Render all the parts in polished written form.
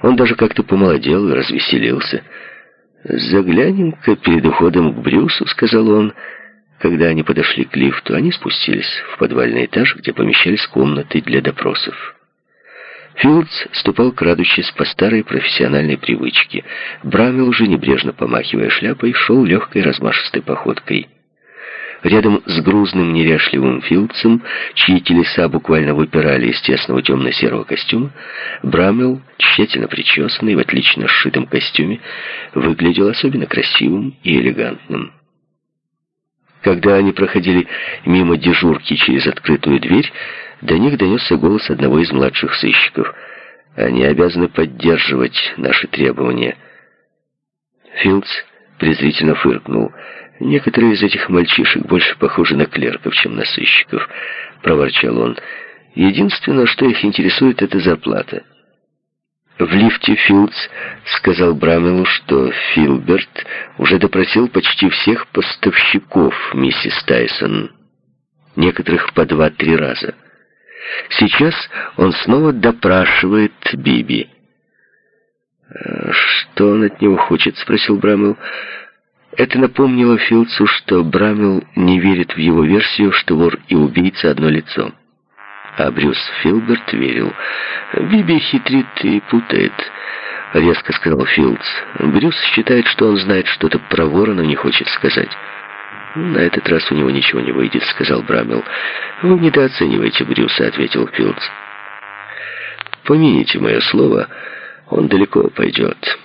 Он даже как-то помолодел и развеселился. «Заглянем-ка перед уходом к Брюсу», — сказал он. Когда они подошли к лифту, они спустились в подвальный этаж, где помещались комнаты для допросов. Филдс ступал, крадучись по старой профессиональной привычке. Брамвелл же, небрежно помахивая шляпой, шел легкой размашистой походкой. Рядом с грузным неряшливым Филдсом, чьи телеса буквально выпирали из тесного темно-серого костюма, Брамвелл, тщательно причесанный, в отлично сшитом костюме, выглядел особенно красивым и элегантным. Когда они проходили мимо дежурки через открытую дверь, до них донесся голос одного из младших сыщиков. «Они обязаны поддерживать наши требования». Филдс презрительно фыркнул. «Некоторые из этих мальчишек больше похожи на клерков, чем на сыщиков», — проворчал он. «Единственное, что их интересует, это зарплата». В лифте Филдс сказал Брамвеллу, что Филберт уже допросил почти всех поставщиков миссис Тайсон, некоторых по 2-3 раза. Сейчас он снова допрашивает Биби. «Что он от него хочет?» — спросил Брамвелл. Это напомнило Филдсу, что Брамвелл не верит в его версию, что вор и убийца одно лицо. А Брюс Филберт верил. «Биби хитрит и путает», — резко сказал Филдс. «Брюс считает, что он знает что-то про вора, но не хочет сказать». «На этот раз у него ничего не выйдет», — сказал Брамвелл. «Вы недооцениваете Брюса», — ответил Филдс. «Помяните мое слово, он далеко пойдет».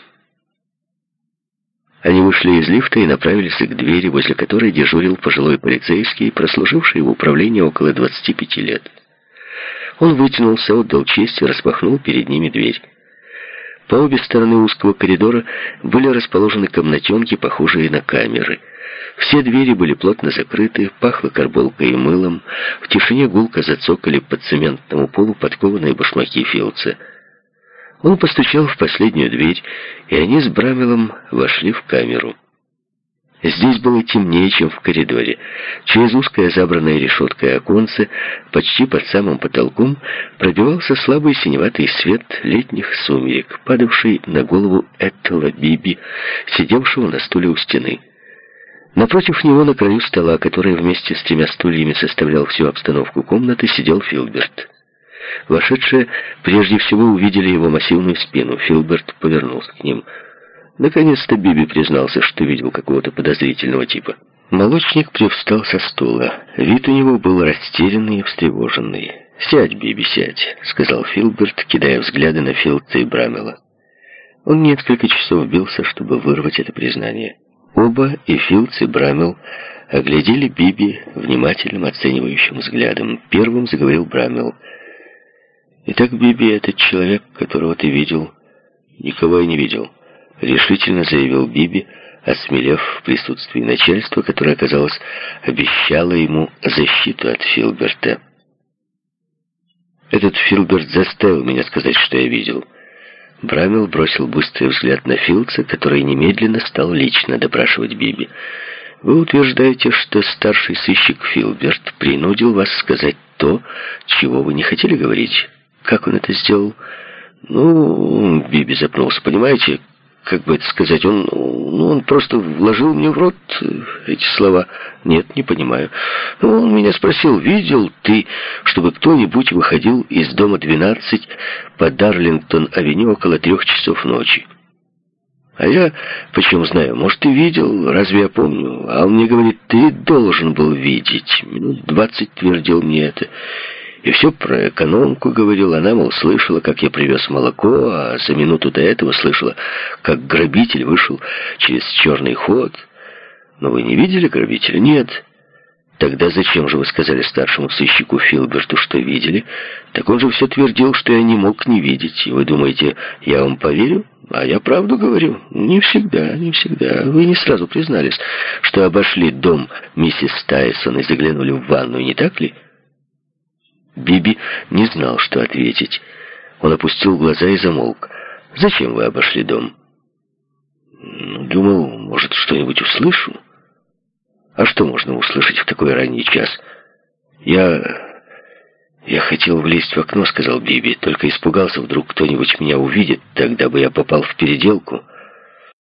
Они вышли из лифта и направились к двери, возле которой дежурил пожилой полицейский, прослуживший в управлении около 25 лет. Он вытянулся, отдал честь и распахнул перед ними дверь. По обе стороны узкого коридора были расположены комнатенки, похожие на камеры. Все двери были плотно закрыты, пахло карболкой и мылом. В тишине гулко зацокали по цементному полу подкованные башмаки Филдса. Он постучал в последнюю дверь, и они с Брамвеллом вошли в камеру. Здесь было темнее, чем в коридоре. Через узкое забранное решеткой оконце, почти под самым потолком, пробивался слабый синеватый свет летних сумерек, падавший на голову Этела Биби, сидевшего на стуле у стены. Напротив него, на краю стола, который вместе с 3 стульями составлял всю обстановку комнаты, сидел Филберт. Вошедшие прежде всего увидели его массивную спину. Филберт повернулся к ним. Наконец-то Биби признался, что видел какого-то подозрительного типа. Молочник привстал со стула. Вид у него был растерянный и встревоженный. «Сядь, Биби, сядь», — сказал Филберт, кидая взгляды на Филдса и Брамвелла. Он несколько часов бился, чтобы вырвать это признание. Оба, и Филдс, и Брамвелл, оглядели Биби внимательным оценивающим взглядом. Первым заговорил Брамвелл. «Итак, Биби, этот человек, которого ты видел...» «Никого я не видел», — решительно заявил Биби, осмелев в присутствии начальства, которое, казалось, обещало ему защиту от Филберта. «Этот Филберт заставил меня сказать, что я видел». Брамвелл бросил быстрый взгляд на Филдса, который немедленно стал лично допрашивать Биби. «Вы утверждаете, что старший сыщик Филберт принудил вас сказать то, чего вы не хотели говорить? Как он это сделал?» «Ну, Биби запнулся, понимаете, как бы это сказать, он просто вложил мне в рот эти слова». «Нет, не понимаю. Он меня спросил, видел ты, чтобы кто-нибудь выходил из дома 12 по Дарлингтон-авеню около 3 часов ночи? А я, почему знаю, может, и видел, разве я помню? А он мне говорит, ты должен был видеть. Минут 20 твердил мне это. И все про экономку говорил. Она, мол, слышала, как я привез молоко, а за минуту до этого слышала, как грабитель вышел через черный ход. Но вы не видели грабителя? Нет. Тогда зачем же вы сказали старшему сыщику Филберту, что видели? Так он же все твердил, что я не мог не видеть. И вы думаете, я вам поверю? А я правду говорю. Не всегда, не всегда. Вы не сразу признались, что обошли дом миссис Тайсон и заглянули в ванную, не так ли? Биби не знал, что ответить. Он опустил глаза и замолк. «Зачем вы обошли дом?» «Думал, может, что-нибудь услышу». «А что можно услышать в такой ранний час?» Я «Я хотел влезть в окно», — сказал Биби, — «только испугался, вдруг кто-нибудь меня увидит, тогда бы я попал в переделку».